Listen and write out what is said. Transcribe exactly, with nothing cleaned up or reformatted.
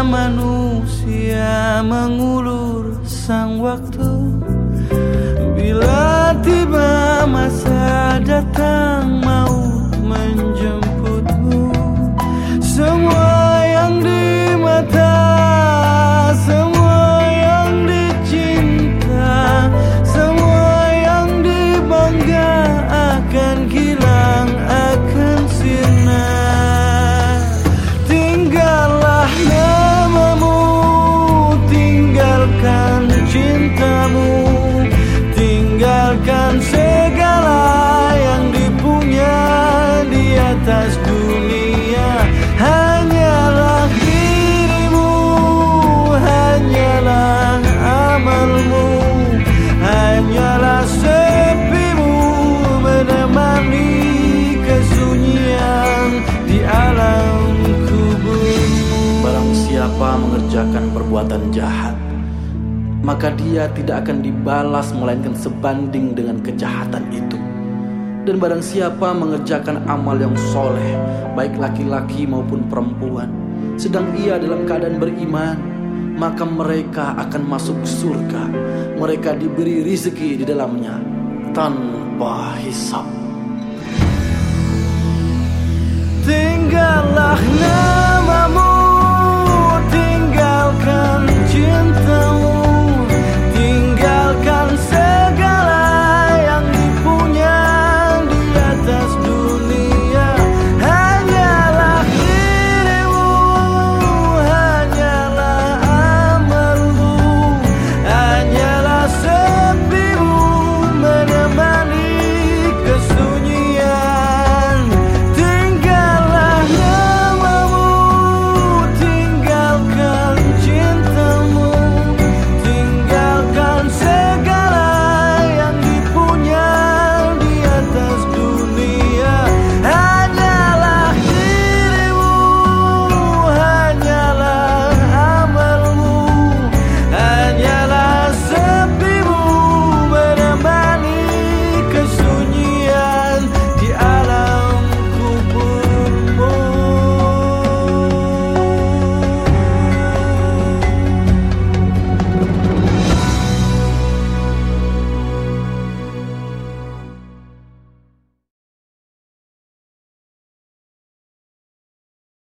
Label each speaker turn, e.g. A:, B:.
A: manusia mengulur sang waktu. Bila tiba masa datang maut menjemputmu, semua yang di mata, semua yang dicinta, semua yang dibangga akan hilang, akan sirna. Tinggallah namamu, tinggalkan cintamu, tinggalkan segala yang dipunya di atas dunia. Hanyalah dirimu, hanyalah amalmu, hanyalah sepimu menemani kesunyian di alam kuburmu.
B: Barang siapa mengerjakan perbuatan jahat, maka dia tidak akan dibalas melainkan sebanding dengan kejahatan itu. Dan barang siapa mengerjakan amal yang soleh, baik laki-laki maupun perempuan, sedang ia dalam keadaan beriman, maka mereka akan masuk surga. Mereka diberi rizki di dalamnya tanpa hisab.
A: Tinggallah